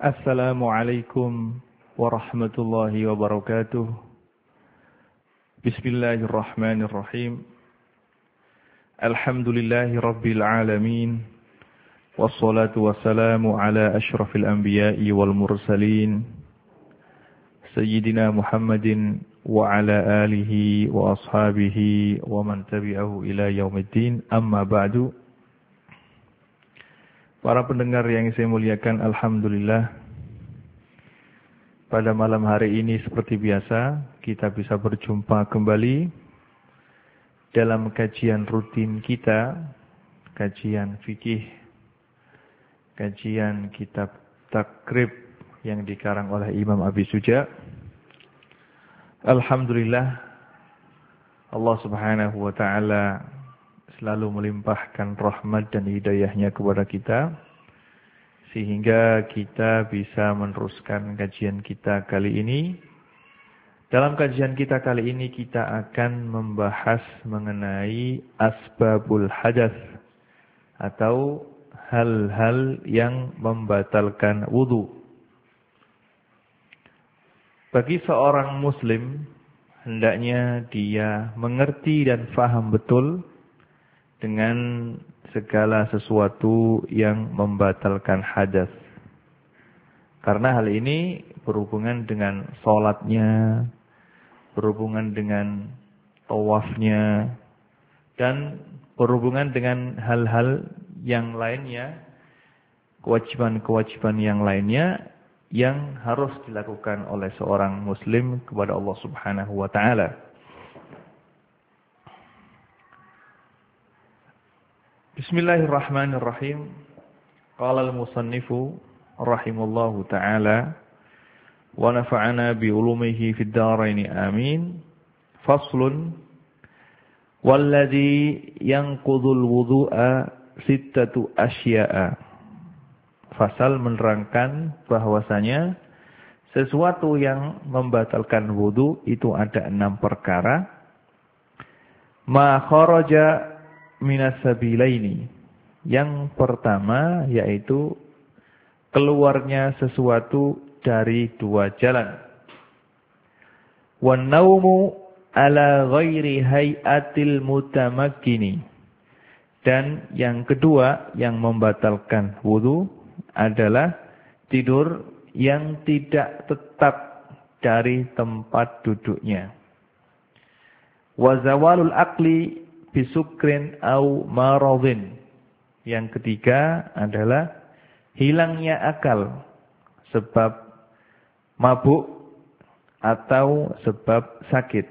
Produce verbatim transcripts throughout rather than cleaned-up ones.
Assalamualaikum warahmatullahi wabarakatuh. Bismillahirrahmanirrahim. Alhamdulillahi rabbil alamin. Wassalatu wassalamu ala ashrafil anbiya'i wal mursalin. Sayyidina Muhammadin wa ala alihi wa ashabihi wa man tabi'ahu ila yaumiddin. Amma ba'du. Para pendengar yang saya muliakan, alhamdulillah, pada malam hari ini seperti biasa kita bisa berjumpa kembali dalam kajian rutin kita, kajian fikih, kajian kitab takrib yang dikarang oleh Imam Abi Suja. Alhamdulillah, Allah Subhanahu wa taala selalu melimpahkan rahmat dan hidayahnya kepada kita, sehingga kita bisa meneruskan kajian kita kali ini. Dalam kajian kita kali ini kita akan membahas mengenai asbabul hadath, atau hal-hal yang membatalkan wudu. Bagi seorang muslim, hendaknya dia mengerti dan faham betul dengan segala sesuatu yang membatalkan hadas. Karena hal ini berhubungan dengan sholatnya, berhubungan dengan tawafnya, dan berhubungan dengan hal-hal yang lainnya, kewajiban-kewajiban yang lainnya yang harus dilakukan oleh seorang muslim kepada Allah Subhanahu wa taala. Bismillahirrahmanirrahim. Qala al-musannifu rahimallahu ta'ala wa nafa'ana bi ulumihi fid dharain amin. Faslun walladhi yanqudhul wudu'a sittatu asya'a. Fasal menerangkan bahwasanya sesuatu yang membatalkan wudu itu ada enam perkara. Ma kharaja minas sabilaini. Yang pertama yaitu keluarnya sesuatu dari dua jalan. Wan naumu ala ghairi hay'atil mutamakkini. Dan yang kedua yang membatalkan wudu adalah tidur yang tidak tetap dari tempat duduknya. Wa zawalul aqli bisukrin au maradhin. Yang ketiga adalah hilangnya akal sebab mabuk atau sebab sakit.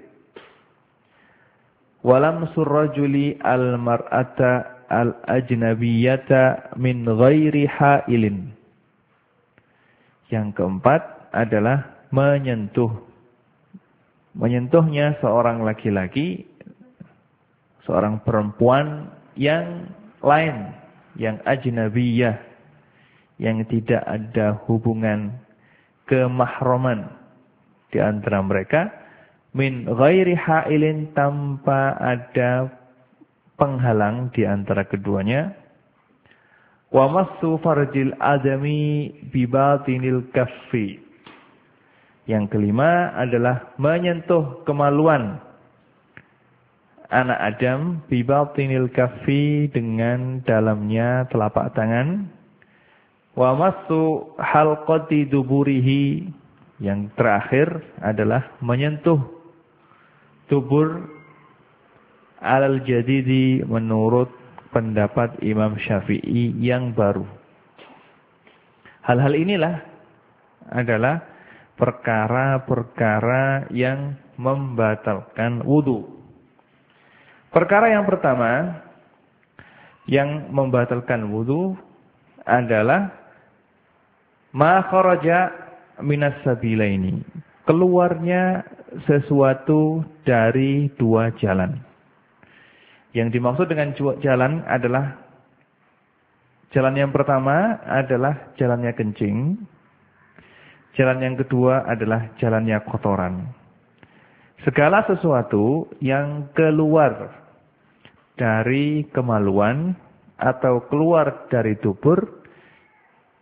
Walam surrajuli al-mar'ata al-ajnabiyata min ghairi ha'ilin. Yang keempat adalah menyentuh. Menyentuhnya seorang laki-laki, seorang perempuan yang lain, yang ajnabiyah, yang tidak ada hubungan kemahraman di antara mereka, min ghairi ha'ilin, tanpa ada penghalang di antara keduanya. Wa massu farjil adami bi batinil kaffi. Yang kelima adalah menyentuh kemaluan anak Adam bi batinil kaffi, dengan dalamnya telapak tangan. Wa massu halqati duburihi. Yang terakhir adalah menyentuh dubur alal jadidi, menurut pendapat Imam Syafi'i yang baru. Hal-hal inilah adalah perkara-perkara yang membatalkan wudu. Perkara yang pertama yang membatalkan wudu adalah ma kharaja minas sabilaini. Keluarnya sesuatu dari dua jalan. Yang dimaksud dengan jalan adalah jalan yang pertama adalah jalannya kencing. Jalan yang kedua adalah jalannya kotoran. Segala sesuatu yang keluar dari kemaluan atau keluar dari dubur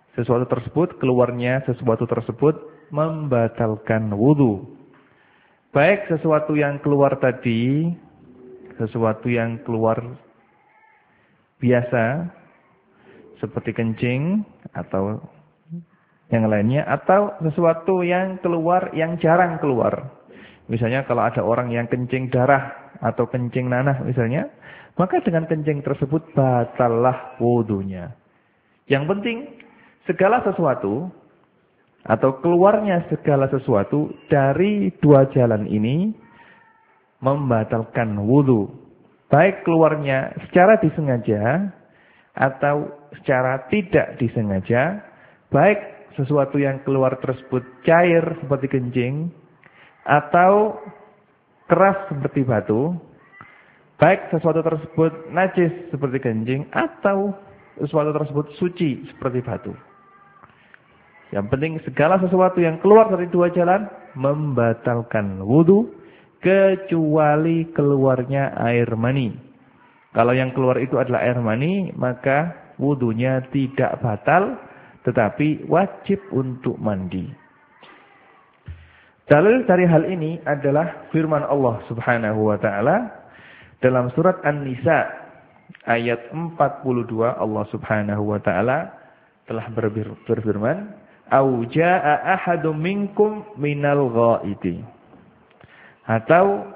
sesuatu tersebut, keluarnya sesuatu tersebut membatalkan wudu. Baik sesuatu yang keluar tadi, sesuatu yang keluar biasa, seperti kencing atau yang lainnya, atau sesuatu yang keluar yang jarang keluar. Misalnya kalau ada orang yang kencing darah atau kencing nanah misalnya, maka dengan kencing tersebut batallah wudunya. Yang penting segala sesuatu atau keluarnya segala sesuatu dari dua jalan ini membatalkan wudu. Baik keluarnya secara disengaja atau secara tidak disengaja, baik sesuatu yang keluar tersebut cair seperti kencing atau keras seperti batu, baik sesuatu tersebut najis seperti kencing atau sesuatu tersebut suci seperti batu. Yang penting segala sesuatu yang keluar dari dua jalan membatalkan wudu kecuali keluarnya air mani. Kalau yang keluar itu adalah air mani, maka wudunya tidak batal tetapi wajib untuk mandi. Dalil dari hal ini adalah firman Allah Subhanahu wa taala dalam surat An-Nisa ayat empat puluh dua. Allah Subhanahu wa taala telah berfirman, "Au jaa'a ahadum minkum minal ghaiti." Atau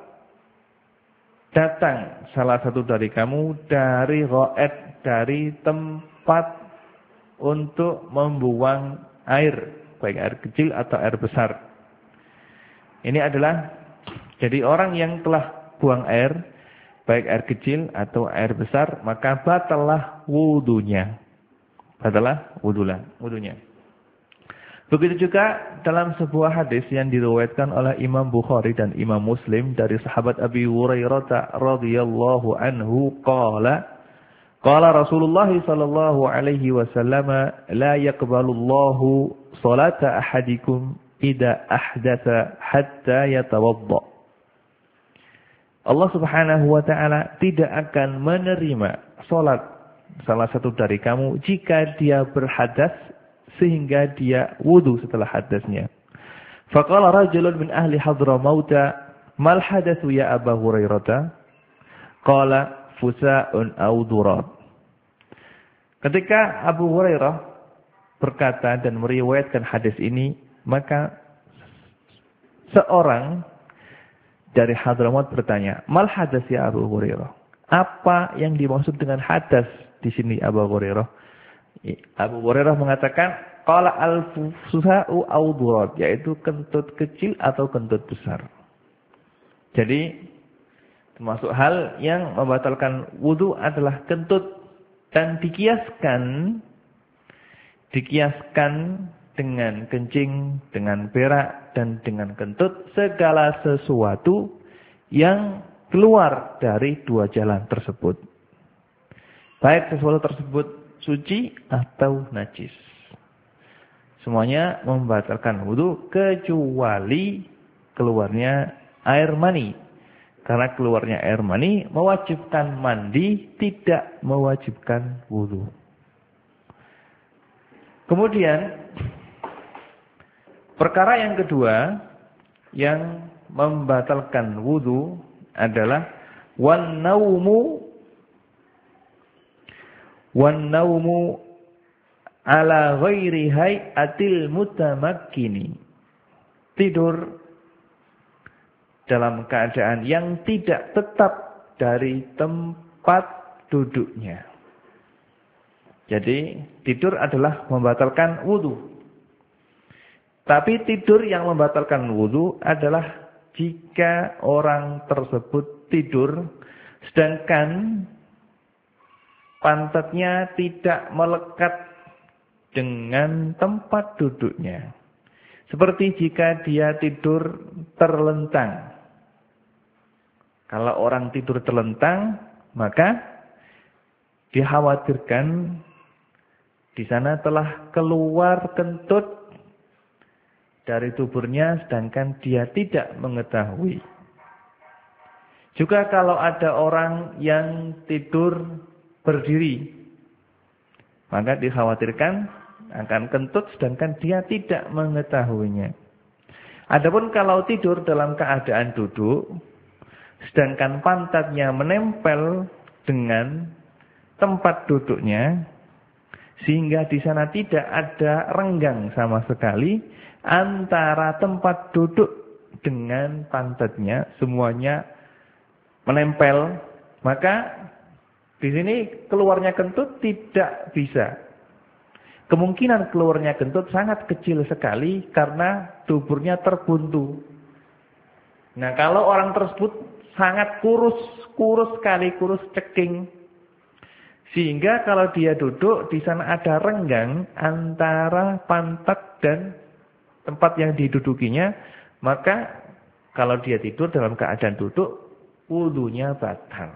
datang salah satu dari kamu dari ghaid, dari tempat untuk membuang air, baik air kecil atau air besar. Ini adalah jadi orang yang telah buang air, baik air kecil atau air besar, maka batallah wudunya. Batallah wudulah, wudunya. Begitu juga dalam sebuah hadis yang diriwayatkan oleh Imam Bukhari dan Imam Muslim dari sahabat Abi Hurairah radhiyallahu anhu qala qala Rasulullah sallallahu alaihi wasallam la yaqbalullahu salata ahadikum idza ahdatsa hatta yatawadda. Allah Subhanahu wa taala tidak akan menerima salat salah satu dari kamu jika dia berhadas sehingga dia wudu setelah hadasnya. Faqala rajulun min ahli Hadramaut, "Mal hadatsu ya Abu Hurairah?" Qala fusa'un aw durab. Ketika Abu Hurairah berkata dan meriwayatkan hadis ini, maka seorang dari Hadramaut bertanya, "Mal hadas ya Abu Hurairah?" Apa yang dimaksud dengan hadas di sini Abu Hurairah? Abu Hurairah mengatakan, qala al-fusa'u aw durab, yaitu kentut kecil atau kentut besar. Jadi termasuk hal yang membatalkan wudu adalah kentut, dan dikiaskan dikiaskan dengan kencing, dengan berak, dan dengan kentut, segala sesuatu yang keluar dari dua jalan tersebut. Baik sesuatu tersebut suci atau najis. Semuanya membatalkan wudu kecuali keluarnya air mani. Karena keluarnya air mani mewajibkan mandi, tidak mewajibkan wudu. Kemudian perkara yang kedua yang membatalkan wudu adalah wan naumu wan naumu ala ghairi hay'atil mutamakkini. Tidur dalam keadaan yang tidak tetap dari tempat duduknya. Jadi tidur adalah membatalkan wudu. Tapi tidur yang membatalkan wudu adalah jika orang tersebut tidur sedangkan pantatnya tidak melekat dengan tempat duduknya. Seperti jika dia tidur terlentang. Kalau orang tidur terlentang, maka dikhawatirkan di sana telah keluar kentut dari tuburnya sedangkan dia tidak mengetahui. Juga kalau ada orang yang tidur berdiri, maka dikhawatirkan akan kentut sedangkan dia tidak mengetahuinya. Adapun kalau tidur dalam keadaan duduk, sedangkan pantatnya menempel dengan tempat duduknya, sehingga di sana tidak ada renggang sama sekali antara tempat duduk dengan pantatnya, semuanya menempel, maka di sini keluarnya kentut tidak bisa. Kemungkinan keluarnya kentut sangat kecil sekali karena tuburnya terbuntu. Nah, kalau orang tersebut sangat kurus, kurus sekali, kurus ceking, sehingga kalau dia duduk di sana ada renggang antara pantat dan tempat yang didudukinya, maka kalau dia tidur dalam keadaan duduk, wudunya batal.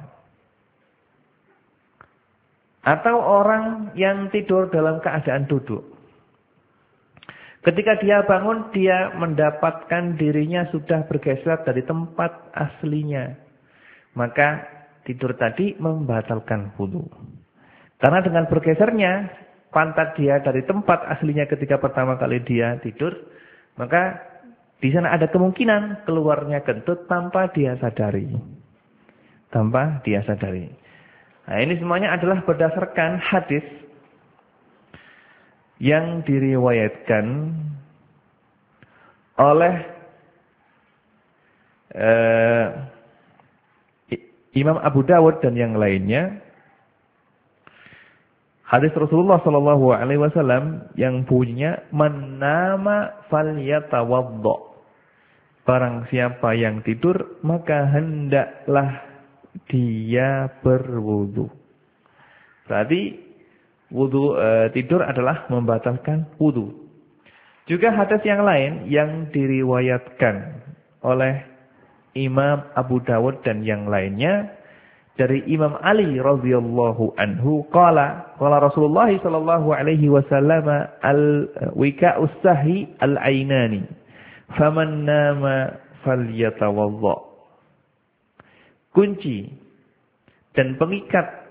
Atau orang yang tidur dalam keadaan duduk, ketika dia bangun, dia mendapatkan dirinya sudah bergeser dari tempat aslinya, maka tidur tadi membatalkan wudu. Karena dengan bergesernya pantat dia dari tempat aslinya ketika pertama kali dia tidur, maka di sana ada kemungkinan keluarnya kentut tanpa dia sadari. Tanpa dia sadari. Nah, ini semuanya adalah berdasarkan hadis yang diriwayatkan oleh uh, Imam Abu Dawud dan yang lainnya. Hadis Rasulullah Shallallahu Alaihi Wasallam yang bunyinya man nama falyatawaddo. Barang siapa yang tidur maka hendaklah dia berwudu. Berarti wudu e, tidur adalah membatalkan wudu. Juga hadis yang lain yang diriwayatkan oleh Imam Abu Dawud dan yang lainnya. Dari Imam Ali radhiyallahu anhu qala qala Rasulullah sallallahu alaihi wasallam al-wika'us sahi al-ainani faman nama falyatawadda. Kunci dan pengikat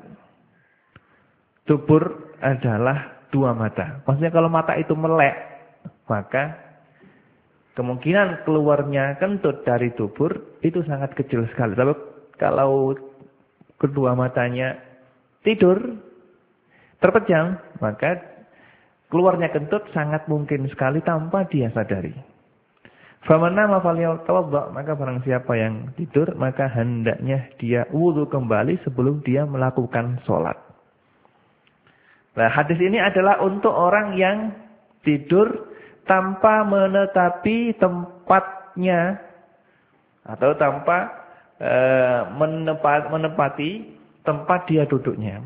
dubur adalah dua mata. Maksudnya kalau mata itu melek, maka kemungkinan keluarnya kentut dari dubur itu sangat kecil sekali. Tapi kalau kedua matanya tidur, terpejam, maka keluarnya kentut sangat mungkin sekali tanpa dia sadari. Faman nama falyatawadda, maka barang siapa yang tidur, maka hendaknya dia wudu kembali sebelum dia melakukan sholat. Nah, hadis ini adalah untuk orang yang tidur tanpa menetapi tempatnya atau tanpa Menepat, menepati tempat dia duduknya.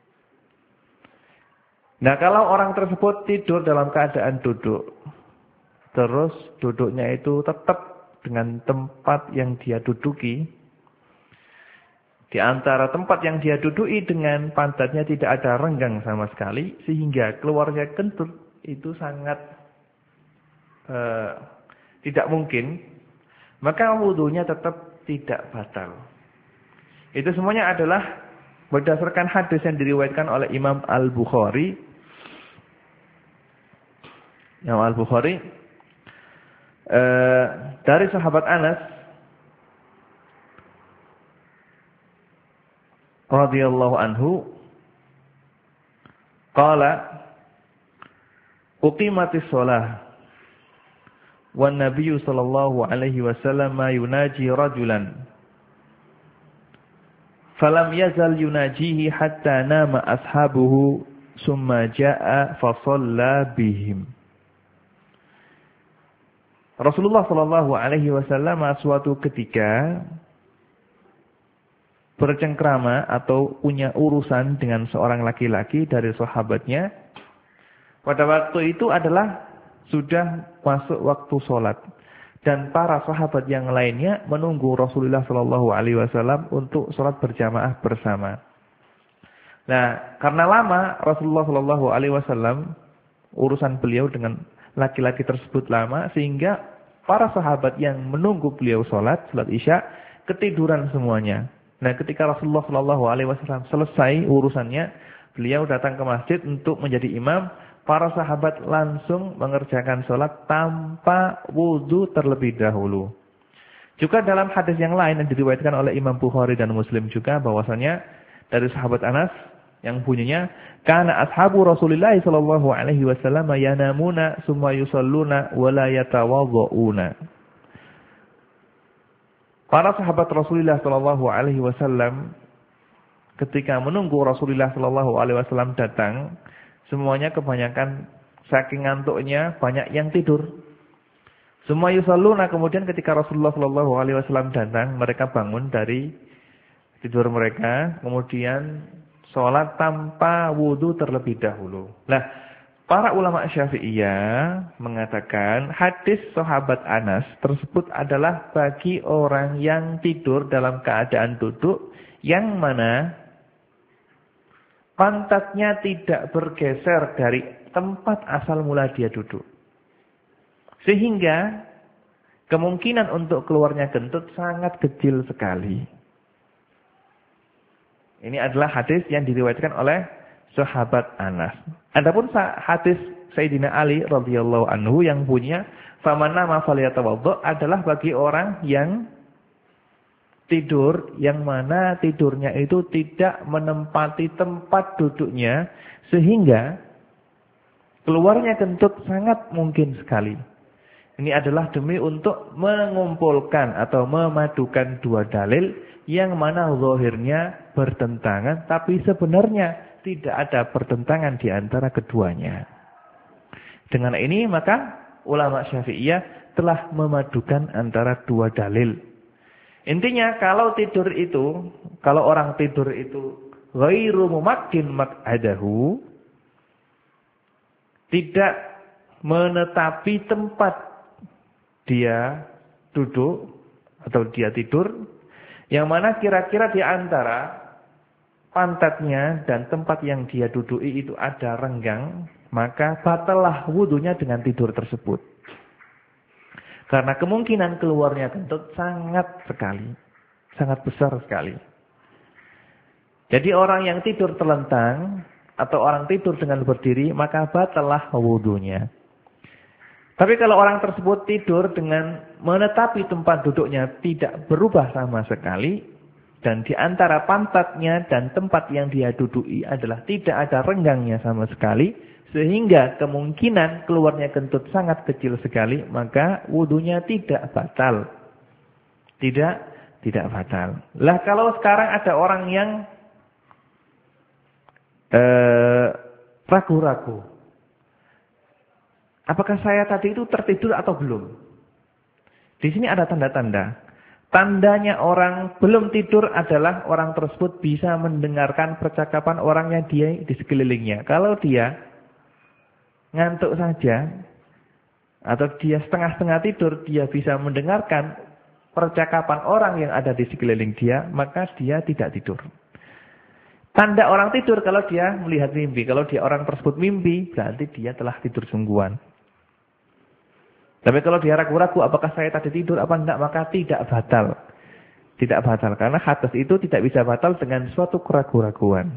Nah, kalau orang tersebut tidur dalam keadaan duduk, terus duduknya itu tetap dengan tempat yang dia duduki, di antara tempat yang dia duduki dengan pantatnya tidak ada renggang sama sekali, sehingga keluarnya kentut itu sangat uh, tidak mungkin, maka wudunya tetap tidak batal. Itu semuanya adalah berdasarkan hadis yang diriwayatkan oleh Imam Al-Bukhari. Imam Al-Bukhari eh, dari sahabat Anas radhiyallahu anhu qala uqimatis shalah wan nabiyyu sallallahu alaihi wasallam yunaji rajulan falam yazal yunajihi hatta nama ashabuhu summa jaa fa shalla bihim. Rasulullah sallallahu alaihi wasallam suatu ketika bercengkrama atau punya urusan dengan seorang laki-laki dari sahabatnya. Pada waktu itu adalah sudah masuk waktu sholat. Dan para sahabat yang lainnya menunggu Rasulullah shallallahu alaihi wasallam untuk sholat berjamaah bersama. Nah, karena lama Rasulullah shallallahu alaihi wasallam urusan beliau dengan laki-laki tersebut lama, sehingga para sahabat yang menunggu beliau sholat, sholat isya, ketiduran semuanya. Nah, ketika Rasulullah shallallahu alaihi wasallam selesai urusannya, beliau datang ke masjid untuk menjadi imam. para sahabat langsung mengerjakan sholat tanpa wudu terlebih dahulu. Juga dalam hadis yang lain yang diriwayatkan oleh Imam Bukhari dan Muslim juga bahwasanya dari sahabat Anas yang bunyinya, kana ashabu Rasulillah sallallahu alaihi wasallam yanamuna summa yusalluna wa la yatawaddauna. Para sahabat Rasulullah sallallahu alaihi wasallam ketika menunggu Rasulullah sallallahu alaihi wasallam datang, semuanya kebanyakan saking ngantuknya banyak yang tidur. Semua yusalluna, kemudian ketika Rasulullah sallallahu alaihi wasallam datang, mereka bangun dari tidur mereka, kemudian sholat tanpa wudu terlebih dahulu. Nah, para ulama Syafi'iyah mengatakan hadis sahabat Anas tersebut adalah bagi orang yang tidur dalam keadaan duduk, yang mana pantatnya tidak bergeser dari tempat asal mula dia duduk. Sehingga kemungkinan untuk keluarnya kentut sangat kecil sekali. Ini adalah hadis yang diriwayatkan oleh sahabat Anas. Adapun hadis Sayyidina Ali radhiyallahu anhu yang punya faman nama falyatawaddo adalah bagi orang yang tidur, yang mana tidurnya itu tidak menempati tempat duduknya, sehingga keluarnya kentut sangat mungkin sekali. Ini adalah demi untuk mengumpulkan atau memadukan dua dalil yang mana zahirnya bertentangan, tapi sebenarnya tidak ada pertentangan di antara keduanya. Dengan ini maka ulama Syafi'iyah telah memadukan antara dua dalil. Intinya kalau tidur itu, kalau orang tidur itu ghairu mumakkin maq'adahu, tidak menetapi tempat dia duduk atau dia tidur, yang mana kira-kira di antara pantatnya dan tempat yang dia duduki itu ada renggang, maka batallah wudunya dengan tidur tersebut. Karena kemungkinan keluarnya kentut sangat sekali, sangat besar sekali. Jadi orang yang tidur terlentang atau orang tidur dengan berdiri, maka batallah wudunya. Tapi kalau orang tersebut tidur dengan menetapi tempat duduknya tidak berubah sama sekali, dan di antara pantatnya dan tempat yang dia duduki adalah tidak ada renggangnya sama sekali, sehingga kemungkinan keluarnya kentut sangat kecil sekali, maka wudunya tidak batal. Tidak, tidak batal. Lah kalau sekarang ada orang yang eh, ragu-ragu. Apakah saya tadi itu tertidur atau belum? Di sini ada tanda-tanda. Tandanya orang belum tidur adalah orang tersebut bisa mendengarkan percakapan orang yang dia di sekelilingnya. Kalau dia ngantuk saja, atau dia setengah-setengah tidur, dia bisa mendengarkan percakapan orang yang ada di sekeliling dia, maka dia tidak tidur. Tanda orang tidur kalau dia melihat mimpi. Kalau dia orang tersebut mimpi, berarti dia telah tidur sungguhan. Tapi kalau dia ragu-ragu apakah saya tadi tidur apa enggak, maka tidak batal. Tidak batal. Karena hadas itu tidak bisa batal dengan suatu keraguan-raguan.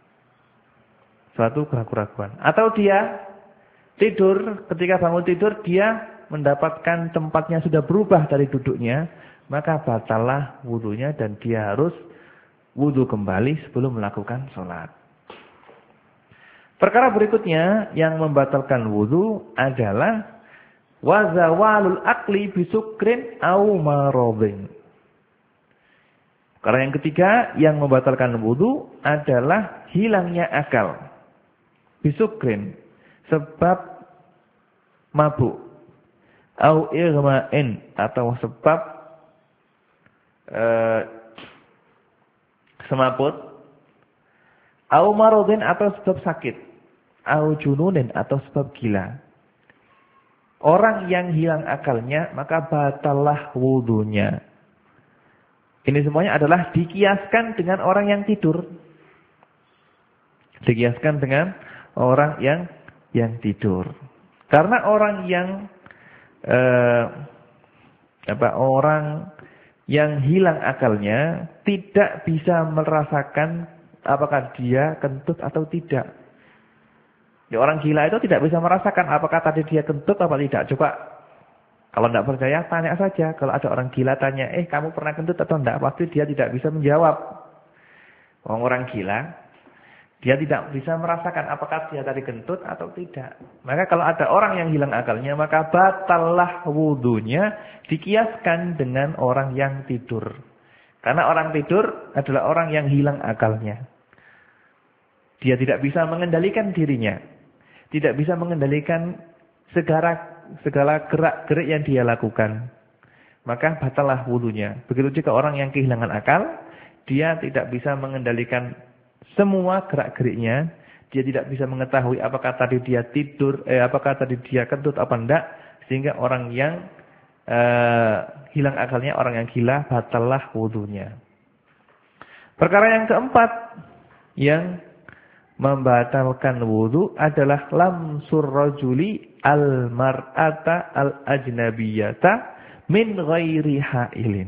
Suatu keraguan-raguan. Atau dia tidur, ketika bangun tidur dia mendapatkan tempatnya sudah berubah dari duduknya, maka batallah wudunya dan dia harus wudu kembali sebelum melakukan sholat. Perkara berikutnya yang membatalkan wudu adalah wa zawalul aqli bisukrin au maradhin. Perkara yang ketiga yang membatalkan wudu adalah hilangnya akal. Bisukrin, sebab mabuk. Au irma'in, atau sebab eh, semaput. Au maradhin, atau sebab sakit. Au jununin, atau sebab gila. Orang yang hilang akalnya, maka batallah wudunya. Ini semuanya adalah dikiaskan dengan orang yang tidur. Dikiaskan dengan orang yang yang tidur. Karena orang yang eh, apa orang yang hilang akalnya tidak bisa merasakan apakah dia kentut atau tidak. Di orang gila itu tidak bisa merasakan apakah tadi dia kentut apa tidak. Coba kalau tidak percaya tanya saja. Kalau ada orang gila tanya, eh kamu pernah kentut atau tidak? Pasti dia tidak bisa menjawab. Orang orang gila, dia tidak bisa merasakan apakah dia tadi kentut atau tidak. Maka kalau ada orang yang hilang akalnya, maka batallah wudunya dikiaskan dengan orang yang tidur. Karena orang tidur adalah orang yang hilang akalnya. Dia tidak bisa mengendalikan dirinya. Tidak bisa mengendalikan segala, segala gerak-gerik yang dia lakukan. Maka batallah wudunya. Begitu juga orang yang kehilangan akal, dia tidak bisa mengendalikan semua gerak-geriknya. Dia tidak bisa mengetahui apakah tadi dia tidur, eh, apakah tadi dia kentut apa enggak. Sehingga orang yang eh, hilang akalnya, orang yang gila, batallah wudunya. Perkara yang keempat yang membatalkan wudu adalah lamsur rajuli al-mar'ata al-ajnabiyata min ghairi hailin.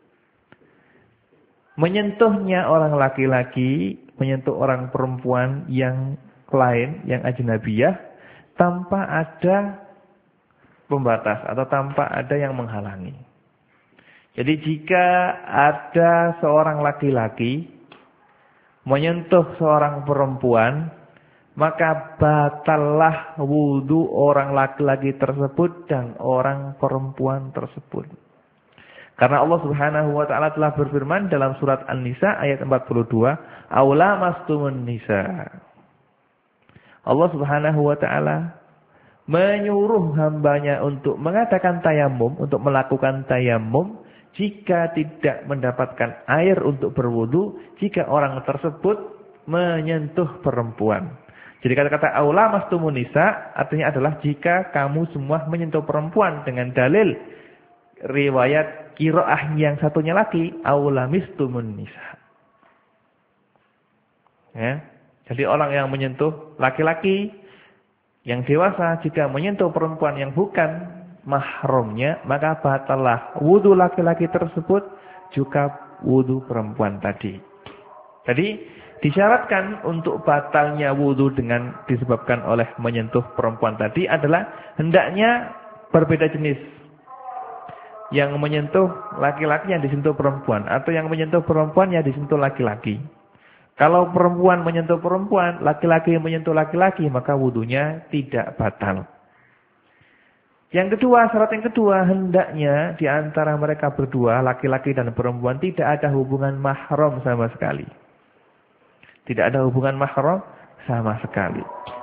Menyentuhnya orang laki-laki, menyentuh orang perempuan yang lain, yang ajnabiyah, tanpa ada pembatas atau tanpa ada yang menghalangi. Jadi jika ada seorang laki-laki menyentuh seorang perempuan, maka batallah wudu orang laki-laki tersebut dan orang perempuan tersebut. Karena Allah Subhanahu wa taala telah berfirman dalam surat An-Nisa ayat empat puluh dua, "Aula mastumun nisa." Allah Subhanahu wa taala menyuruh hambanya untuk mengadakan tayamum, untuk melakukan tayamum jika tidak mendapatkan air untuk berwudu, jika orang tersebut menyentuh perempuan. Jadi kata-kata aula mastumun nisa artinya adalah jika kamu semua menyentuh perempuan, dengan dalil riwayat qiraah yang satunya lagi aula mistumun nisa. Ya. Jadi orang yang menyentuh laki-laki yang dewasa jika menyentuh perempuan yang bukan mahramnya, maka batallah wudu laki-laki tersebut juga wudu perempuan tadi. Jadi disyaratkan untuk batalnya wudu dengan disebabkan oleh menyentuh perempuan tadi adalah hendaknya berbeda jenis. Yang menyentuh laki-laki yang disentuh perempuan, atau yang menyentuh perempuan yang disentuh laki-laki. Kalau perempuan menyentuh perempuan, laki-laki menyentuh laki-laki, maka wudunya tidak batal. Yang kedua, syarat yang kedua, hendaknya di antara mereka berdua, laki-laki dan perempuan, tidak ada hubungan mahram sama sekali. Tidak ada hubungan mahram sama sekali.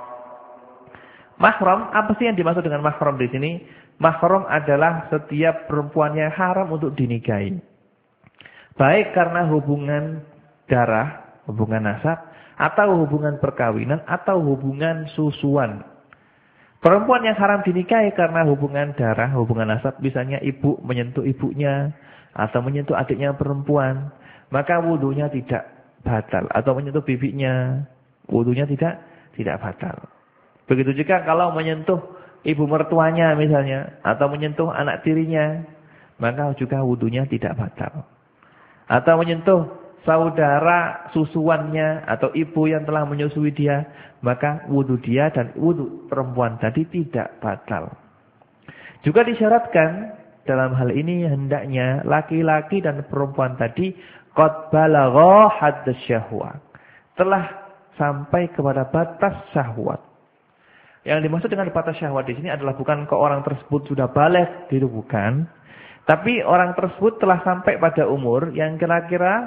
Mahram, apa sih yang dimaksud dengan mahram di sini? Mahram adalah setiap perempuan yang haram untuk dinikahi. Baik karena hubungan darah, hubungan nasab, atau hubungan perkawinan, atau hubungan susuan. Perempuan yang haram dinikahi karena hubungan darah, hubungan nasab, misalnya ibu menyentuh ibunya, atau menyentuh adiknya perempuan, maka wudunya tidak batal. Atau menyentuh bibinya, wudunya tidak tidak batal. Begitu juga kalau menyentuh ibu mertuanya misalnya, atau menyentuh anak tirinya, maka juga wudunya tidak batal. Atau menyentuh saudara susuannya, atau ibu yang telah menyusui dia, maka wudu dia dan wudu perempuan tadi tidak batal. Juga disyaratkan dalam hal ini hendaknya laki-laki dan perempuan tadi qad balagha hadd syahwat, telah sampai kepada batas syahwat. Yang dimaksud dengan batas syahwat di sini adalah bukan ke orang tersebut sudah baligh, itu bukan. Tapi orang tersebut telah sampai pada umur yang kira-kira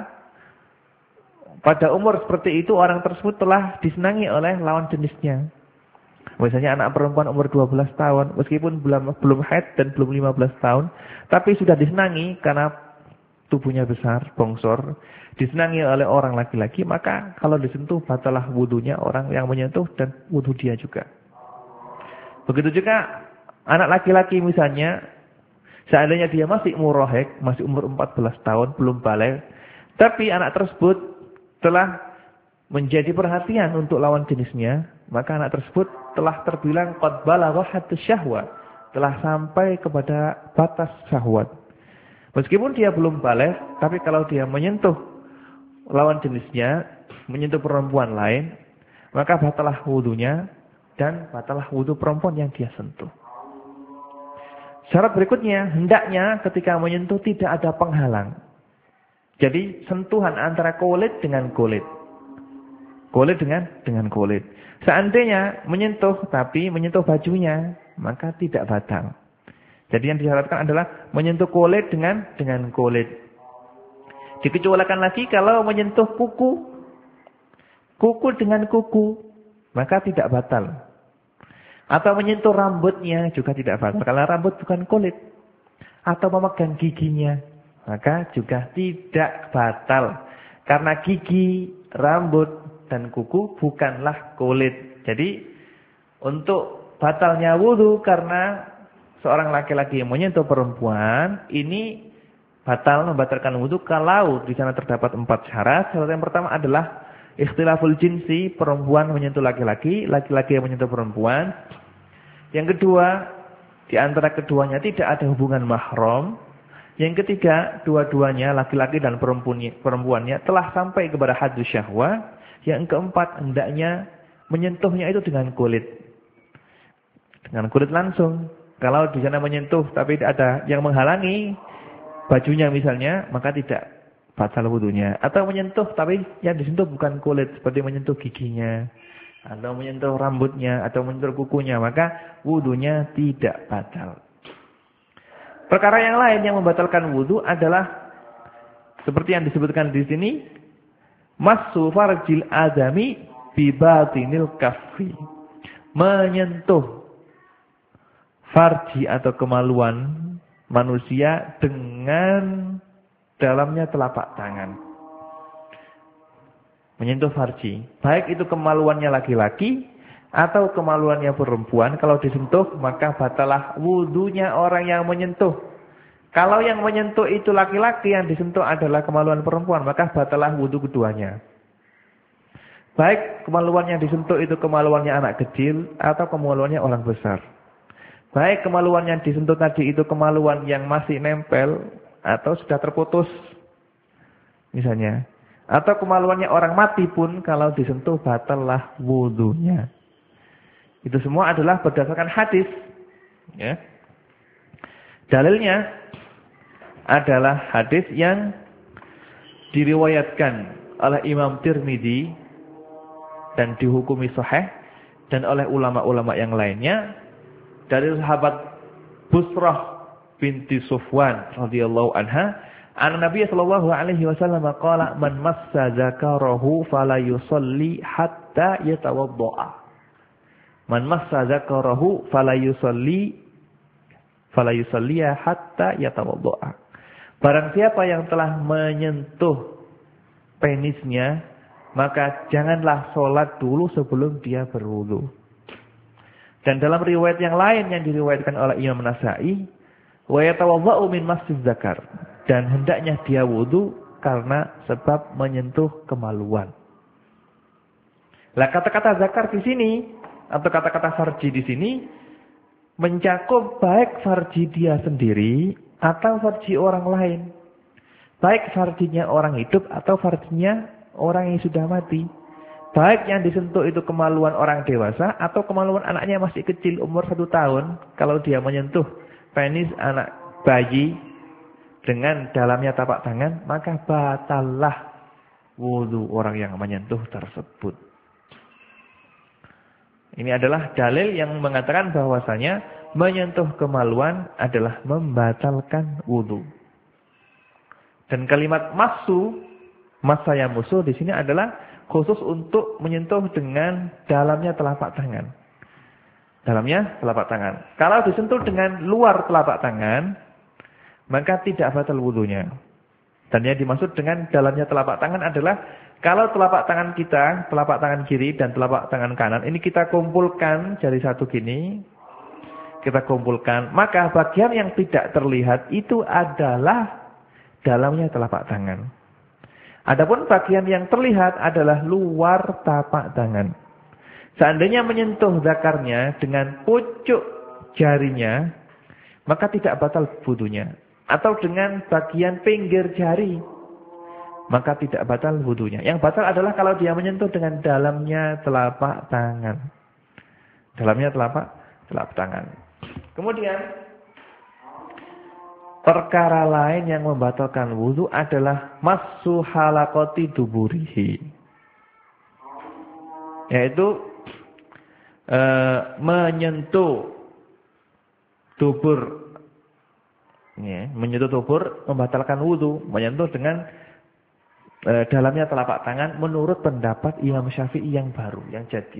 pada umur seperti itu orang tersebut telah disenangi oleh lawan jenisnya. Misalnya anak perempuan umur dua belas tahun, meskipun belum belum haid dan belum lima belas tahun, tapi sudah disenangi karena tubuhnya besar, bongsor, disenangi oleh orang laki-laki, maka kalau disentuh batalah wudunya orang yang menyentuh dan wudu dia juga. Begitu juga anak laki-laki misalnya, seandainya dia masih murahik, masih umur empat belas tahun, belum baligh, tapi anak tersebut telah menjadi perhatian untuk lawan jenisnya, maka anak tersebut telah terbilang qad balagha hadd syahwat, telah sampai kepada batas syahwat. Meskipun dia belum baligh, tapi kalau dia menyentuh lawan jenisnya, menyentuh perempuan lain, maka batalah wudunya dan batallah wudu perempuan yang dia sentuh. Syarat berikutnya, hendaknya ketika menyentuh tidak ada penghalang. Jadi sentuhan antara kulit dengan kulit. Kulit dengan dengan kulit. Seandainya menyentuh tapi menyentuh bajunya, maka tidak batal. Jadi yang disyaratkan adalah menyentuh kulit dengan dengan kulit. Dikecualikan lagi kalau menyentuh kuku, kuku dengan kuku, maka tidak batal. Atau menyentuh rambutnya juga tidak batal. Karena rambut bukan kulit. Atau memegang giginya, maka juga tidak batal. Karena gigi, rambut, dan kuku bukanlah kulit. Jadi untuk batalnya wudu karena seorang laki-laki yang menyentuh perempuan, ini batal membatalkan wudu kalau di sana terdapat empat syarat. Syarat yang pertama adalah ikhtilaful jinsi, perempuan menyentuh laki-laki, laki-laki yang menyentuh perempuan. Yang kedua, di antara keduanya tidak ada hubungan mahram. Yang ketiga, dua-duanya laki-laki dan perempuannya telah sampai kepada haddus syahwah. Yang keempat, hendaknya menyentuhnya itu dengan kulit. Dengan kulit langsung. Kalau di sana menyentuh tapi tidak ada yang menghalangi bajunya misalnya, maka tidak batal wudunya. Atau menyentuh tapi yang disentuh bukan kulit, seperti menyentuh giginya, atau menyentuh rambutnya, atau menyentuh kukunya, maka wudunya tidak batal. Perkara yang lain yang membatalkan wudu adalah seperti yang disebutkan di sini, massu farjil adami bi batinil kaffi. Menyentuh farji atau kemaluan manusia dengan dalamnya telapak tangan. Menyentuh farji. Baik itu kemaluannya laki-laki atau kemaluannya perempuan. Kalau disentuh maka batalah wudunya orang yang menyentuh. Kalau yang menyentuh itu laki-laki, yang disentuh adalah kemaluan perempuan, maka batalah wudu keduanya. Baik kemaluan yang disentuh itu kemaluannya anak kecil atau kemaluannya orang besar. Baik kemaluan yang disentuh tadi itu kemaluan yang masih nempel atau sudah terputus misalnya. Atau kemaluannya orang mati pun kalau disentuh batallah wudunya. Itu semua adalah berdasarkan hadis. Ya. Dalilnya adalah hadis yang diriwayatkan oleh Imam Tirmidzi dan dihukumi sahih dan oleh ulama-ulama yang lainnya dari sahabat Busrah binti Sufwan radhiyallahu anha, an Nabi sallallahu alaihi wasallam qala man massa zakarahu fala yusalli hatta yatawaddaa. Man massa zakarahu fala yusalli fala yusalliya hatta yatawaddaa. Barang siapa yang telah menyentuh penisnya, maka janganlah sholat dulu sebelum dia berwudu. Dan dalam riwayat yang lain yang diriwayatkan oleh Imam Nasa'i, wa yatawadda'u min masjid zakar, dan hendaknya dia wudu karena sebab menyentuh kemaluan. Lah kata-kata zakar di sini atau kata-kata farji di sini mencakup baik farji dia sendiri atau farji orang lain. Baik farjinya orang hidup atau farjinya orang yang sudah mati. Baik yang disentuh itu kemaluan orang dewasa atau kemaluan anaknya masih kecil umur satu tahun. Kalau dia menyentuh penis anak bayi dengan dalamnya tapak tangan, maka batallah wudu orang yang menyentuh tersebut. Ini adalah dalil yang mengatakan bahwasanya menyentuh kemaluan adalah membatalkan wudu. Dan kalimat masu, massa yang musuh di sini adalah khusus untuk menyentuh dengan dalamnya telapak tangan. Dalamnya telapak tangan. Kalau disentuh dengan luar telapak tangan, maka tidak batal wudunya. Dan yang dimaksud dengan dalamnya telapak tangan adalah kalau telapak tangan kita, telapak tangan kiri dan telapak tangan kanan, ini kita kumpulkan jari satu gini, kita kumpulkan, maka bagian yang tidak terlihat itu adalah dalamnya telapak tangan. Adapun bagian yang terlihat adalah luar tapak tangan. Seandainya menyentuh zakarnya dengan pucuk jarinya, maka tidak batal wudunya. Atau dengan bagian pinggir jari, maka tidak batal wudunya. Yang batal adalah kalau dia menyentuh dengan dalamnya telapak tangan. Dalamnya telapak telapak tangan. Kemudian perkara lain yang membatalkan wudu adalah massu halaqati duburihi. Yaitu e, menyentuh dubur. Ya, menyentuh dubur membatalkan wudu, menyentuh dengan e, dalamnya telapak tangan menurut pendapat Imam Syafi'i yang baru, yang jadid.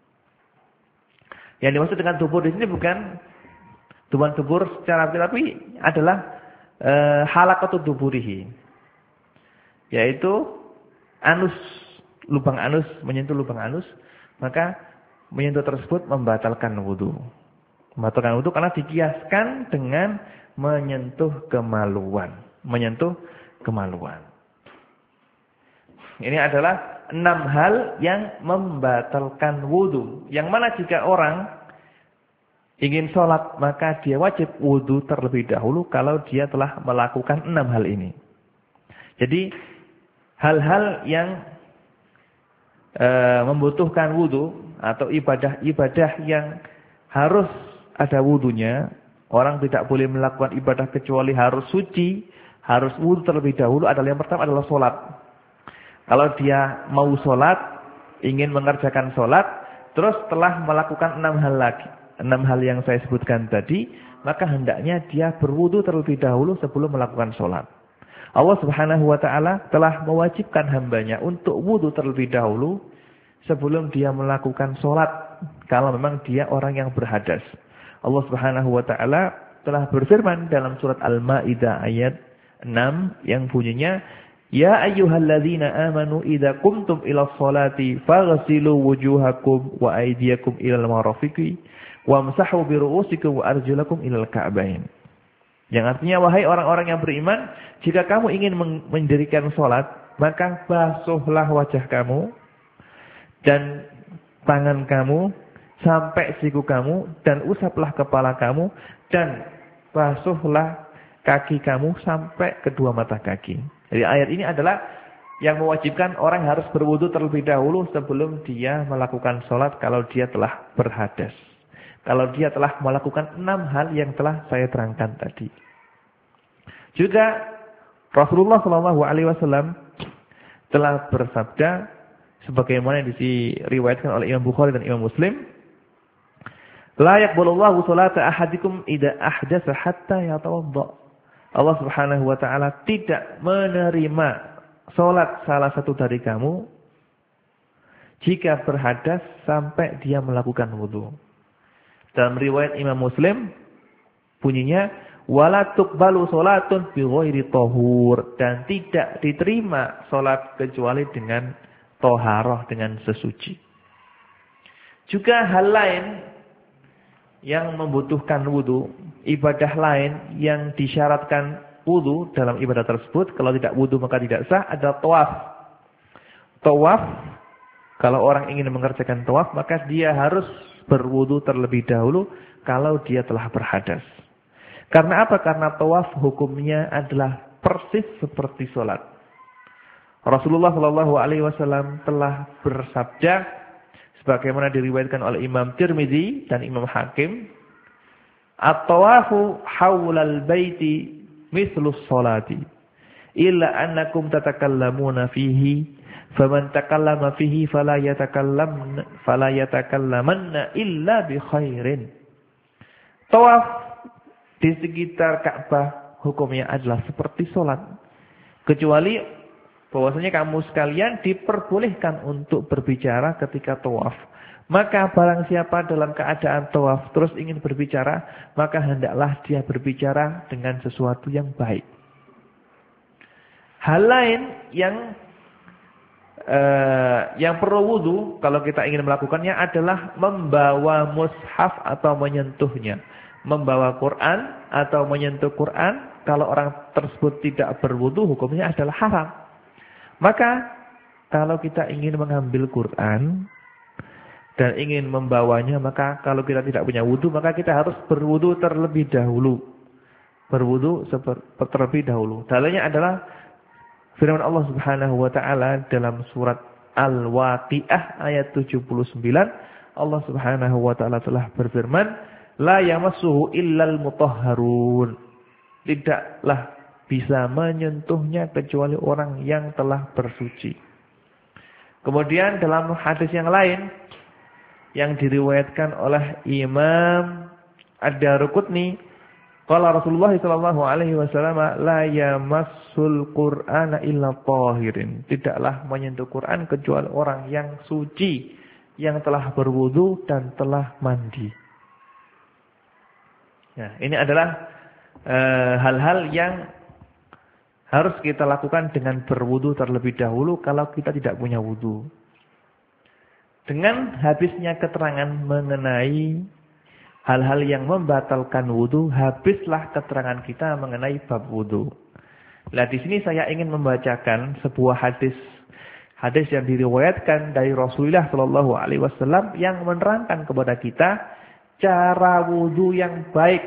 Yang dimaksud dengan dubur di sini bukan tubuhan dubur secara tapi adalah e, halaqatu duburihi. Yaitu anus, lubang anus, menyentuh lubang anus, maka menyentuh tersebut membatalkan wudu. Membatalkan wudu karena dikiaskan dengan menyentuh kemaluan, menyentuh kemaluan. Ini adalah enam hal yang membatalkan wudu. Yang mana jika orang ingin sholat, maka dia wajib wudu terlebih dahulu kalau dia telah melakukan enam hal ini. Jadi hal-hal yang e, membutuhkan wudu atau ibadah-ibadah yang harus ada wudunya, orang tidak boleh melakukan ibadah kecuali harus suci, harus wudu terlebih dahulu adalah yang pertama adalah sholat. Kalau dia mau sholat, ingin mengerjakan sholat, terus telah melakukan enam hal lagi, enam hal yang saya sebutkan tadi, maka hendaknya dia berwudu terlebih dahulu sebelum melakukan sholat. Allah Subhanahu Wa Taala telah mewajibkan hambanya untuk wudu terlebih dahulu sebelum dia melakukan sholat. Kalau memang dia orang yang berhadas. Allah Subhanahu Wa Taala telah berfirman dalam surat Al-Maidah ayat enam yang bunyinya, Ya ayyuhalladzina amanu idza qumtum ila sholati faghsilu wujuhakum wa aydiyakum ilal marafiqi wamsahu bi ru'usikum wa arjulakum ilal ka'bain. Yang artinya wahai orang-orang yang beriman, jika kamu ingin mendirikan salat, maka basuhlah wajah kamu dan tangan kamu sampai siku kamu dan usaplah kepala kamu dan basuhlah kaki kamu sampai kedua mata kaki. Jadi ayat ini adalah yang mewajibkan orang harus berwudu terlebih dahulu sebelum dia melakukan sholat kalau dia telah berhadas. Kalau dia telah melakukan enam hal yang telah saya terangkan tadi. Juga Rasulullah shallallahu alaihi wasallam telah bersabda sebagaimana yang diriwayatkan oleh Imam Bukhari dan Imam Muslim, La yaqbalullahu sholata ahadikum idza ahdasa hatta yatawadda. Allah Subhanahu Wa Taala tidak menerima sholat salah satu dari kamu jika berhadas sampai dia melakukan wudu. Dalam riwayat Imam Muslim bunyinya wala tuqbalu sholatun bi ghairi tahur, dan tidak diterima sholat kecuali dengan toharoh, dengan sesuci. Juga hal lain yang membutuhkan wudu, ibadah lain yang disyaratkan wudu dalam ibadah tersebut, kalau tidak wudu maka tidak sah, adalah tawaf. Tawaf, kalau orang ingin mengerjakan tawaf, maka dia harus berwudu terlebih dahulu kalau dia telah berhadas. Karena apa? Karena tawaf hukumnya adalah persis seperti sholat. Rasulullah shallallahu alaihi wasallam telah bersabda, sebagaimana diriwayatkan oleh Imam Tirmidzi dan Imam Hakim, At-tawafu hawlal baiti mislus sholati illa annakum tatakallamuna fihi faman takallama fihi fala yatakallam fala yatakallamanna illa bi khairin. Tawaf di sekitar Ka'bah hukumnya adalah seperti sholat, kecuali bahwasanya kamu sekalian diperbolehkan untuk berbicara ketika tawaf. Maka barang siapa dalam keadaan tawaf terus ingin berbicara, maka hendaklah dia berbicara dengan sesuatu yang baik. Hal lain yang uh, yang perlu wudu kalau kita ingin melakukannya adalah membawa mushaf atau menyentuhnya. Membawa Quran atau menyentuh Quran, kalau orang tersebut tidak berwudu hukumnya adalah haram. Maka kalau kita ingin mengambil Quran dan ingin membawanya, maka kalau kita tidak punya wudu, maka kita harus berwudu terlebih dahulu. Berwudu terlebih dahulu. Dalilnya adalah firman Allah Subhanahu wa taala dalam surat Al-Waqiah ayat tujuh puluh sembilan, Allah Subhanahu wa taala telah berfirman, la yamassuhu illal mutahharun. Tidaklah bisa menyentuhnya kecuali orang yang telah bersuci. Kemudian dalam hadis yang lain yang diriwayatkan oleh Imam Ad-Daruqutni, qala Rasulullah sallallahu alaihi wasallam, la yamassul Qur'ana illa tahirin. Tidaklah menyentuh Quran kecuali orang yang suci, yang telah berwudu dan telah mandi. Nah, ini adalah hal-hal e, yang harus kita lakukan dengan berwudu terlebih dahulu kalau kita tidak punya wudu. Dengan habisnya keterangan mengenai hal-hal yang membatalkan wudu, habislah keterangan kita mengenai bab wudu. Nah, di sini saya ingin membacakan sebuah hadis, hadis yang diriwayatkan dari Rasulullah Shallallahu Alaihi Wasallam yang menerangkan kepada kita cara wudu yang baik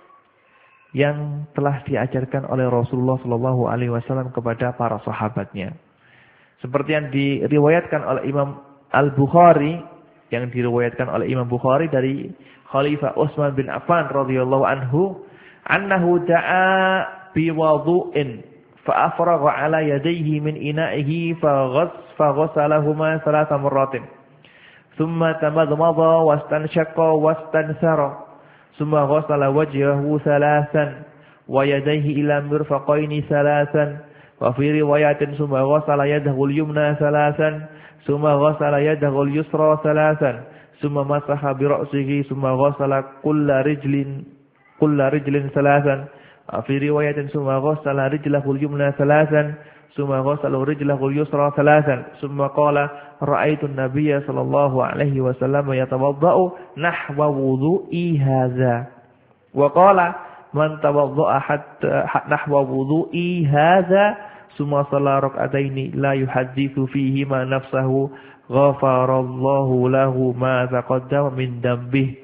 yang telah diajarkan oleh Rasulullah Shallallahu Alaihi Wasallam kepada para sahabatnya. Seperti yang diriwayatkan oleh Imam Al-Bukhari, yang diriwayatkan oleh Imam Bukhari dari Khalifah Utsman bin Affan radhiyallahu anhu, annahu da'a bi wudu'in fa afragha ala yadayhi min ina'ihi fa ghass fa ghassalahuma thalatha marratin. Thumma tamadmada wastanshaqqa wastansara. Thumma ghassala wajhahu thalathan wa yadayhi ila mirfaqaini thalathan. Wa fi riwayatin thumma ghassala yadahu al-yumna thalathan. Summa ghassala yadahu al-yusra thalathan, summa masaha bi ra'sihi, summa ghassala kulla rijlin kulla rijlin thalathan. Fi riwayatin summa ghassala rijlahu al-yumna thalathan, summa ghassala rijlahu al-yusra thalathan. Summa qala ra'aitu an-nabiyya sallallahu alaihi wasallam yatawaddau nahwa wudu'i hadza. Wa qala man tawadda'a hatta nahwa wudu'i hadza summa shalla rak'ataini la yuhadditsu fihi ma nafsahu ghafarallahu lahu ma taqaddama min dambih.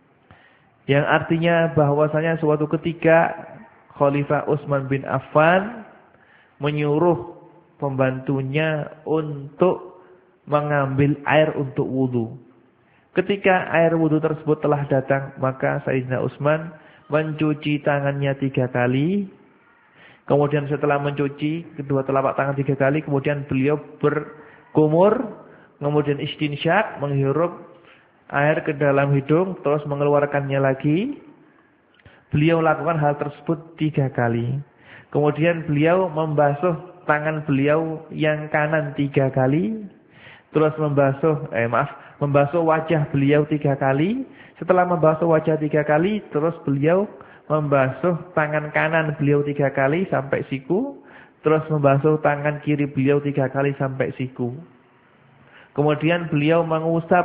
Yang artinya bahwasanya suatu ketika Khalifah Utsman bin Affan menyuruh pembantunya untuk mengambil air untuk wudu. Ketika air wudu tersebut telah datang, maka Sayyidina Utsman mencuci tangannya tiga kali. Kemudian setelah mencuci kedua telapak tangan tiga kali, kemudian beliau berkumur, kemudian istinsyak, menghirup air ke dalam hidung, terus mengeluarkannya lagi. Beliau lakukan hal tersebut tiga kali. Kemudian beliau membasuh tangan beliau yang kanan tiga kali, terus membasuh, eh maaf, membasuh wajah beliau tiga kali. Setelah membasuh wajah tiga kali, terus beliau membasuh tangan kanan beliau tiga kali sampai siku. Terus membasuh tangan kiri beliau tiga kali sampai siku. Kemudian beliau mengusap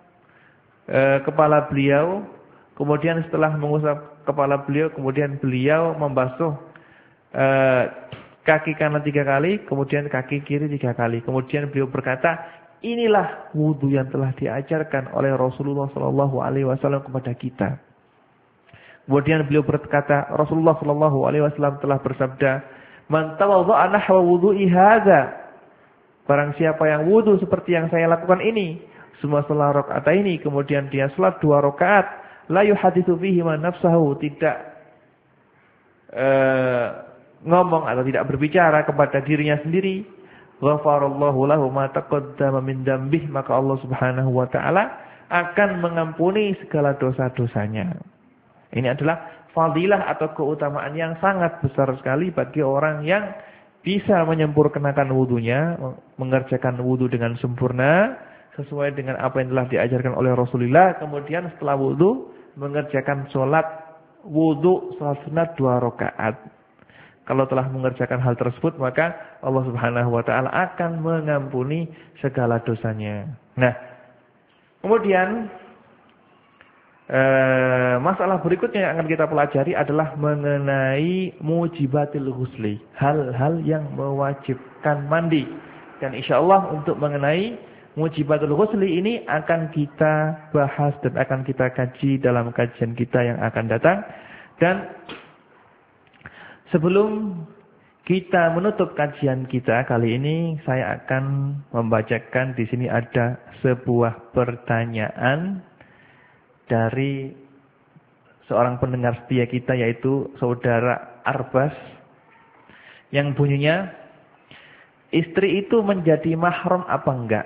e, kepala beliau. Kemudian setelah mengusap kepala beliau, kemudian beliau membasuh e, kaki kanan tiga kali. Kemudian kaki kiri tiga kali. Kemudian beliau berkata, inilah wudu yang telah diajarkan oleh Rasulullah Shallallahu Alaihi Wasallam kepada kita. Kemudian beliau berkata, Rasulullah Shallallahu Alaihi Wasallam telah bersabda, man tawadda'a nahwa wudu'i hadza. Barang siapa yang wudu seperti yang saya lakukan ini, semua salat rakaat ini, kemudian dia salat dua rakaat, la yuhaditsu fihi ma nafsahu, tidak uh, ngomong atau tidak berbicara kepada dirinya sendiri, ghafarallahu lahu ma taqaddama min dambih, maka Allah Subhanahu wa taala akan mengampuni segala dosa-dosanya. Ini adalah fadilah atau keutamaan yang sangat besar sekali bagi orang yang bisa menyempurnakan wudunya, mengerjakan wudu dengan sempurna sesuai dengan apa yang telah diajarkan oleh Rasulullah. Kemudian setelah wudu mengerjakan sholat wudu sholat sunat dua rakaat. Kalau telah mengerjakan hal tersebut, maka Allah Subhanahu wa taala akan mengampuni segala dosanya. Nah, kemudian Uh, masalah berikutnya yang akan kita pelajari adalah mengenai mujibatil ghusli, hal-hal yang mewajibkan mandi. Dan insyaallah untuk mengenai mujibatul ghusli ini akan kita bahas dan akan kita kaji dalam kajian kita yang akan datang. Dan sebelum kita menutup kajian kita kali ini, saya akan membacakan di sini ada sebuah pertanyaan dari seorang pendengar setia kita, yaitu saudara Arbas, yang bunyinya, istri itu menjadi mahram apa enggak?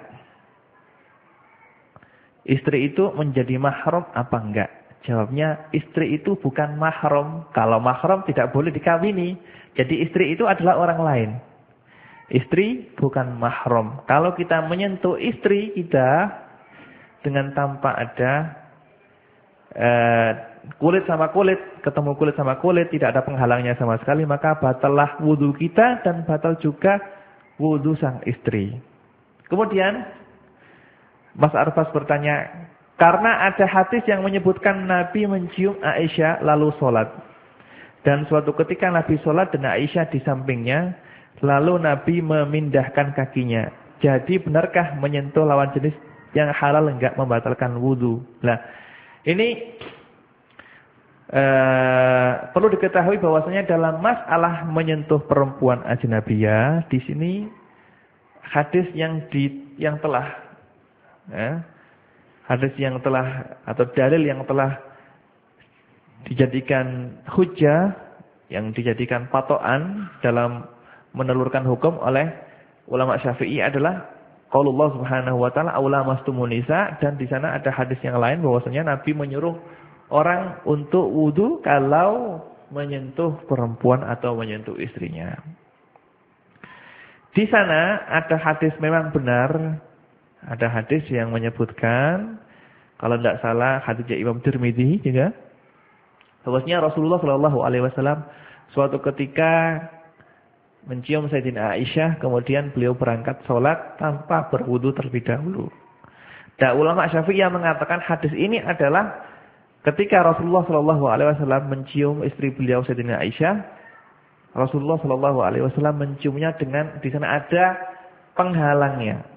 Istri itu menjadi mahram apa enggak? Jawabnya, istri itu bukan mahram. Kalau mahram tidak boleh dikawini. Jadi istri itu adalah orang lain. Istri bukan mahram. Kalau kita menyentuh istri kita dengan tanpa ada uh, kulit sama kulit, ketemu kulit sama kulit, tidak ada penghalangnya sama sekali, maka batallah wudu kita dan batal juga wudu sang istri. Kemudian Mas Arbas bertanya, karena ada hadis yang menyebutkan Nabi mencium Aisyah lalu sholat. Dan suatu ketika Nabi sholat dan Aisyah di sampingnya, lalu Nabi memindahkan kakinya. Jadi benarkah menyentuh lawan jenis yang halal enggak membatalkan wudu? Nah, ini uh, perlu diketahui bahwasanya dalam masalah menyentuh perempuan ajnabiyah, di sini hadis yang di yang telah ya, hadis yang telah atau dalil yang telah dijadikan hujjah, yang dijadikan patokan dalam menelurkan hukum oleh ulama Syafi'i adalah qaulullah Subhanahu wa taala aula mastumun nisa, dan di sana ada hadis yang lain bahwasanya Nabi menyuruh orang untuk wudu kalau menyentuh perempuan atau menyentuh istrinya. Di sana ada hadis memang benar, ada hadis yang menyebutkan, kalau tidak salah hadisnya Imam Tirmidzi juga, bahwasanya Rasulullah Shallallahu Alaihi Wasallam suatu ketika mencium Sayyidina Aisyah, kemudian beliau berangkat sholat tanpa berwudu terlebih dahulu. Dan ulama Syafi'i yang mengatakan hadis ini adalah ketika Rasulullah Shallallahu Alaihi Wasallam mencium istri beliau Sayyidina Aisyah, Rasulullah Shallallahu Alaihi Wasallam menciumnya dengan di sana ada penghalangnya.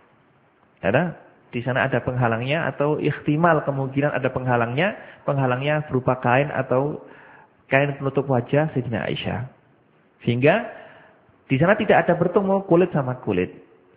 Ada? Di sana ada penghalangnya atau ikhtimal kemungkinan ada penghalangnya. Penghalangnya berupa kain atau kain penutup wajah Sayyidina Aisyah. Sehingga di sana tidak ada bertemu kulit sama kulit.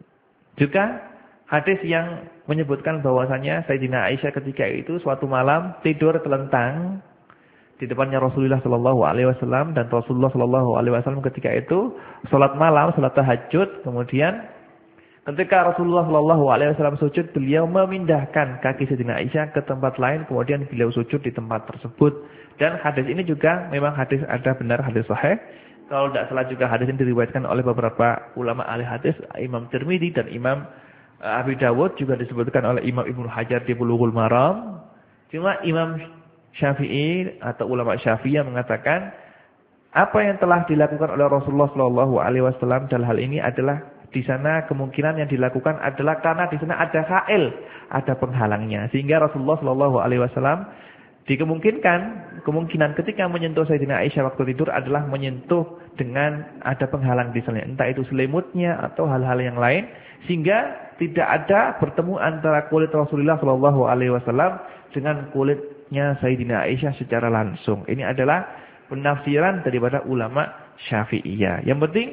Juga hadis yang menyebutkan bahwasanya Sayyidina Aisyah ketika itu suatu malam tidur telentang di depannya Rasulullah Shallallahu Alaihi Wasallam, dan Rasulullah Shallallahu Alaihi Wasallam ketika itu sholat malam, sholat tahajud, kemudian ketika Rasulullah Shallallahu Alaihi Wasallam sujud, beliau memindahkan kaki Sayyidina Aisyah ke tempat lain, kemudian beliau sujud di tempat tersebut. Dan hadis ini juga memang hadis ada benar, hadis sahih. Kalau tidak salah juga hadis ini diriwayatkan oleh beberapa ulama ahli hadis, Imam Tirmidzi dan Imam Abi Dawud, juga disebutkan oleh Imam Ibnu Hajar di Bulughul Maram. Cuma Imam Syafi'i atau ulama Syafi'i yang mengatakan apa yang telah dilakukan oleh Rasulullah Shallallahu Alaihi Wasallam dalam hal ini adalah di sana kemungkinan yang dilakukan adalah karena di sana ada ha'il, ada penghalangnya. Sehingga Rasulullah Shallallahu Alaihi Wasallam dikemungkinkan, kemungkinan ketika menyentuh Sayyidina Aisyah waktu tidur adalah menyentuh dengan ada penghalang di sana. Entah itu selimutnya atau hal-hal yang lain. Sehingga tidak ada bertemu antara kulit Rasulullah Shallallahu Alaihi Wasallam dengan kulitnya Sayyidina Aisyah secara langsung. Ini adalah penafsiran daripada ulama Syafi'iyah. Yang penting,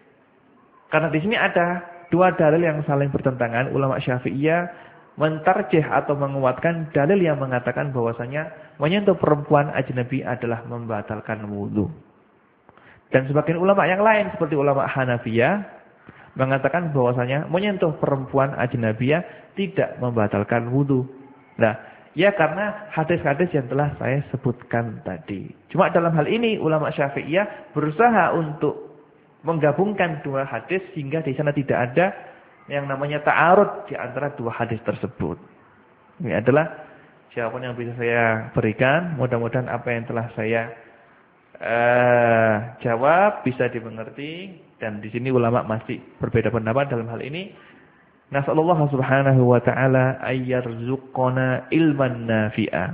karena di sini ada dua dalil yang saling bertentangan, ulama Syafi'iyah mentarjih atau menguatkan dalil yang mengatakan bahwasanya menyentuh perempuan ajnabi adalah membatalkan wudu. Dan sebagian ulama yang lain seperti ulama Hanafiyah mengatakan bahwasanya menyentuh perempuan ajnabiyah tidak membatalkan wudu. Nah, ya karena hadis-hadis yang telah saya sebutkan tadi. Cuma dalam hal ini ulama Syafi'iyah berusaha untuk menggabungkan dua hadis sehingga di sana tidak ada yang namanya ta'arud di antara dua hadis tersebut. Ini adalah jawaban yang bisa saya berikan. Mudah-mudahan apa yang telah saya uh, jawab bisa dimengerti, dan di sini ulama masih berbeda pendapat dalam hal ini. Nasallallahu subhanahu wa ta'ala ayyarzuqana ilman nafi'a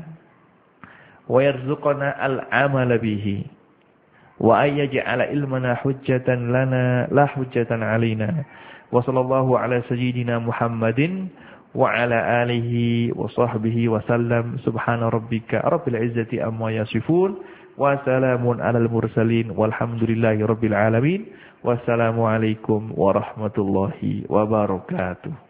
wa yarzuqana al-amala bihi. Wa ayyaj'ala ilmana hujjatan lana la hujjatan 'alaina. Wa sallallahu ala sayyidina Muhammadin wa ala alihi wa sahbihi wa sallam. Subhana rabbika rabbil izzati amma yasifun wa salamun alal mursalin walhamdulillahi rabbil alamin. Wassalamualaikum warahmatullahi wabarakatuh.